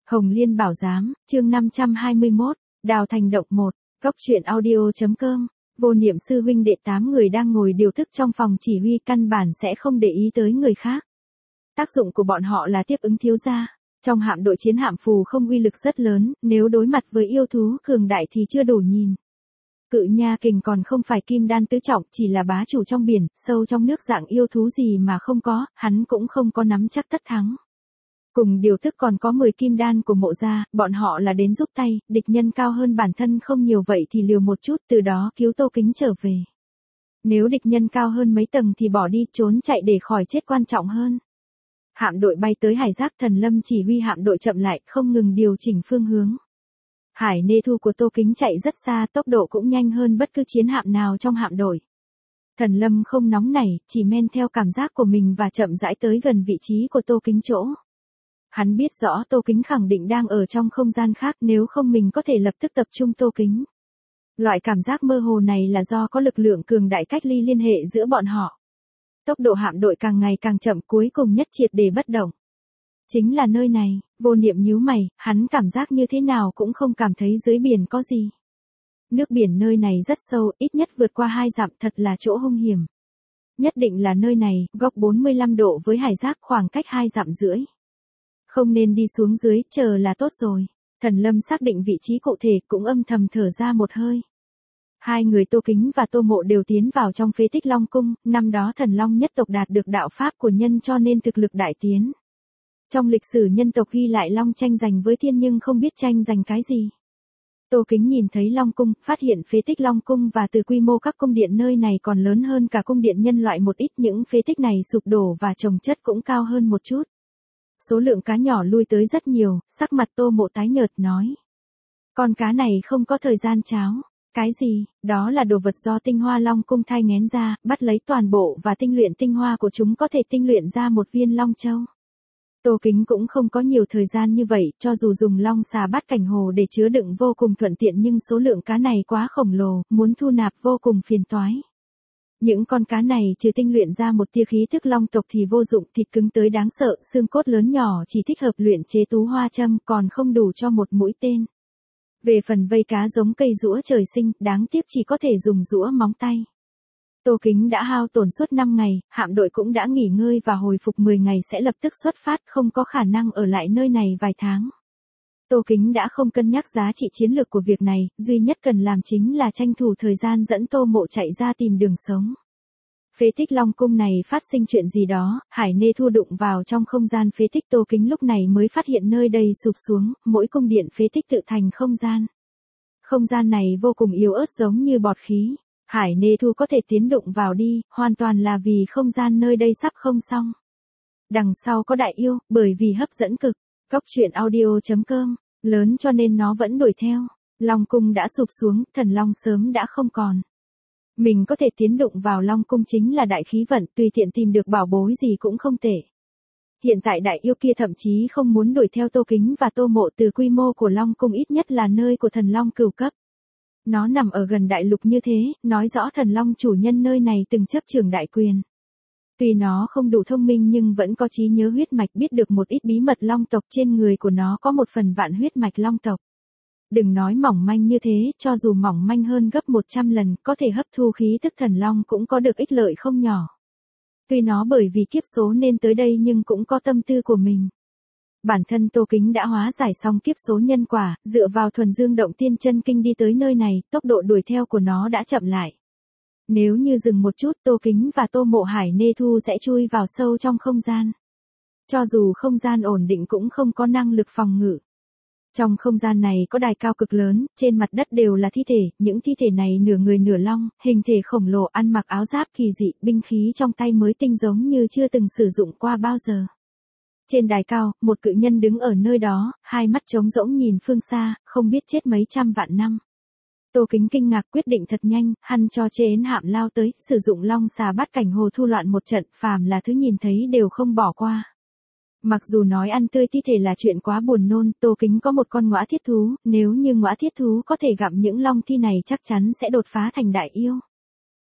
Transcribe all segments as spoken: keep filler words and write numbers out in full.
Hồng Liên Bảo Giám, chương năm trăm hai mươi mốt, Đào Thành Động một, Góc truyện audio.com. Vô Niệm sư huynh đệ tám người đang ngồi điều tức trong phòng chỉ huy, căn bản sẽ không để ý tới người khác. Tác dụng của bọn họ là tiếp ứng thiếu gia. Trong hạm đội chiến hạm phù không uy lực rất lớn, nếu đối mặt với yêu thú cường đại thì chưa đủ nhìn. Cự nha kình còn không phải kim đan tứ trọng, chỉ là bá chủ trong biển, sâu trong nước, dạng yêu thú gì mà không có, hắn cũng không có nắm chắc tất thắng. Cùng điều tức còn có mười kim đan của Mộ gia, bọn họ là đến giúp tay, địch nhân cao hơn bản thân không nhiều vậy thì liều một chút, từ đó cứu Tô Kính trở về. Nếu địch nhân cao hơn mấy tầng thì bỏ đi, trốn chạy để khỏi chết quan trọng hơn. Hạm đội bay tới hải giáp, Thần Lâm chỉ huy hạm đội chậm lại, không ngừng điều chỉnh phương hướng. Hải Nê Thu của Tô Kính chạy rất xa, tốc độ cũng nhanh hơn bất cứ chiến hạm nào trong hạm đội. Thần Lâm không nóng nảy, chỉ men theo cảm giác của mình và chậm rãi tới gần vị trí của Tô Kính chỗ. Hắn biết rõ Tô Kính khẳng định đang ở trong không gian khác, nếu không mình có thể lập tức tập trung Tô Kính. Loại cảm giác mơ hồ này là do có lực lượng cường đại cách ly liên hệ giữa bọn họ. Tốc độ hạm đội càng ngày càng chậm, cuối cùng nhất triệt để bất động. Chính là nơi này. Vô Niệm nhíu mày, hắn cảm giác như thế nào cũng không cảm thấy dưới biển có gì. Nước biển nơi này rất sâu, ít nhất vượt qua hai dặm, thật là chỗ hung hiểm. Nhất định là nơi này, góc bốn mươi lăm độ với hải giác, khoảng cách hai dặm rưỡi. Không nên đi xuống dưới, chờ là tốt rồi. Thần Lâm xác định vị trí cụ thể, cũng âm thầm thở ra một hơi. Hai người Tô Kính và Tô Mộ đều tiến vào trong phế tích Long Cung, năm đó Thần Long nhất tộc đạt được đạo pháp của nhân cho nên thực lực đại tiến. Trong lịch sử nhân tộc ghi lại Long tranh giành với thiên nhưng không biết tranh giành cái gì. Tô Kính nhìn thấy Long Cung, phát hiện phế tích Long Cung và từ quy mô các cung điện nơi này còn lớn hơn cả cung điện nhân loại một ít, những phế tích này sụp đổ và chồng chất cũng cao hơn một chút. Số lượng cá nhỏ lui tới rất nhiều, sắc mặt Tô Mộ tái nhợt nói. Con cá này không có thời gian cháo. Cái gì? Đó là đồ vật do tinh hoa Long Cung thai nghén ra, bắt lấy toàn bộ và tinh luyện tinh hoa của chúng có thể tinh luyện ra một viên Long Châu. Tô Kính cũng không có nhiều thời gian như vậy, cho dù dùng Long xà bát cảnh hồ để chứa đựng vô cùng thuận tiện nhưng số lượng cá này quá khổng lồ, muốn thu nạp vô cùng phiền toái. Những con cá này trừ tinh luyện ra một tia khí thức long tộc thì vô dụng, thịt cứng tới đáng sợ, xương cốt lớn nhỏ chỉ thích hợp luyện chế tú hoa châm, còn không đủ cho một mũi tên. Về phần vây cá giống cây rũa trời sinh, đáng tiếc chỉ có thể dùng rũa móng tay. Tô Kính đã hao tổn suốt năm ngày, hạm đội cũng đã nghỉ ngơi và hồi phục mười ngày sẽ lập tức xuất phát, không có khả năng ở lại nơi này vài tháng. Tô Kính đã không cân nhắc giá trị chiến lược của việc này, duy nhất cần làm chính là tranh thủ thời gian dẫn Tô Mộ chạy ra tìm đường sống. Phế tích Long Cung này phát sinh chuyện gì đó, Hải Nê Thu đụng vào trong không gian phế tích, Tô Kính lúc này mới phát hiện nơi đây sụp xuống, mỗi cung điện phế tích tự thành không gian. Không gian này vô cùng yếu ớt giống như bọt khí. Hải Nê Thu có thể tiến đụng vào đi, hoàn toàn là vì không gian nơi đây sắp không xong. Đằng sau có đại yêu, bởi vì hấp dẫn cực. Góc truyện audio.com, lớn cho nên nó vẫn đuổi theo. Long Cung đã sụp xuống, Thần Long sớm đã không còn. Mình có thể tiến đụng vào Long Cung chính là đại khí vận, tùy tiện tìm được bảo bối gì cũng không tệ. Hiện tại đại yêu kia thậm chí không muốn đuổi theo Tô Kính và Tô Mộ, từ quy mô của Long Cung ít nhất là nơi của Thần Long cửu cấp. Nó nằm ở gần đại lục như thế, nói rõ Thần Long chủ nhân nơi này từng chấp trưởng đại quyền. Tuy nó không đủ thông minh nhưng vẫn có trí nhớ huyết mạch, biết được một ít bí mật Long tộc, trên người của nó có một phần vạn huyết mạch Long tộc. Đừng nói mỏng manh như thế, cho dù mỏng manh hơn gấp một trăm lần, có thể hấp thu khí tức Thần Long cũng có được ích lợi không nhỏ. Tuy nó bởi vì kiếp số nên tới đây nhưng cũng có tâm tư của mình. Bản thân Tô Kính đã hóa giải xong kiếp số nhân quả, dựa vào thuần dương động tiên chân kinh đi tới nơi này, tốc độ đuổi theo của nó đã chậm lại. Nếu như dừng một chút, Tô Kính và Tô Mộ Hải Nê Thu sẽ chui vào sâu trong không gian. Cho dù không gian ổn định cũng không có năng lực phòng ngự. Trong không gian này có đài cao cực lớn, trên mặt đất đều là thi thể, những thi thể này nửa người nửa long, hình thể khổng lồ, ăn mặc áo giáp kỳ dị, binh khí trong tay mới tinh giống như chưa từng sử dụng qua bao giờ. Trên đài cao, một cự nhân đứng ở nơi đó, hai mắt trống rỗng nhìn phương xa, không biết chết mấy trăm vạn năm. Tô Kính kinh ngạc, quyết định thật nhanh, hắn cho chế hạm lao tới, sử dụng Long xà bát cảnh hồ thu loạn một trận, phàm là thứ nhìn thấy đều không bỏ qua. Mặc dù nói ăn tươi thi thể là chuyện quá buồn nôn, Tô Kính có một con ngõa thiết thú, nếu như ngõa thiết thú có thể gặm những long thi này chắc chắn sẽ đột phá thành đại yêu.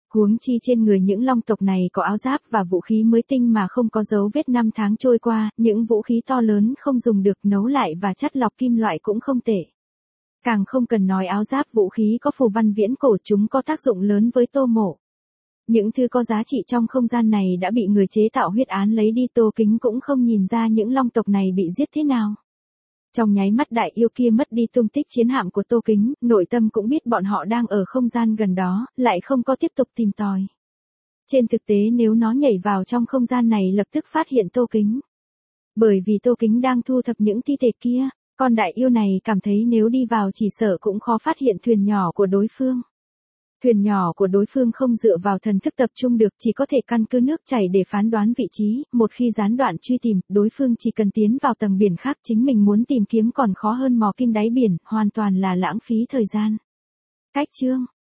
Huống chi trên người những long tộc này có áo giáp và vũ khí mới tinh mà không có dấu vết năm tháng trôi qua, những vũ khí to lớn không dùng được nấu lại và chắt lọc kim loại cũng không tệ. Càng không cần nói áo giáp vũ khí có phù văn viễn cổ, chúng có tác dụng lớn với Tô Mộ. Những thứ có giá trị trong không gian này đã bị người chế tạo huyết án lấy đi, Tô Kính cũng không nhìn ra những long tộc này bị giết thế nào. Trong nháy mắt đại yêu kia mất đi tung tích chiến hạm của Tô Kính, nội tâm cũng biết bọn họ đang ở không gian gần đó, lại không có tiếp tục tìm tòi. Trên thực tế nếu nó nhảy vào trong không gian này lập tức phát hiện Tô Kính. Bởi vì Tô Kính đang thu thập những thi thể kia, con đại yêu này cảm thấy nếu đi vào chỉ sợ cũng khó phát hiện thuyền nhỏ của đối phương. Thuyền nhỏ của đối phương không dựa vào thần thức tập trung được, chỉ có thể căn cứ nước chảy để phán đoán vị trí, một khi gián đoạn truy tìm, đối phương chỉ cần tiến vào tầng biển khác, chính mình muốn tìm kiếm còn khó hơn mò kim đáy biển, hoàn toàn là lãng phí thời gian. Cách chương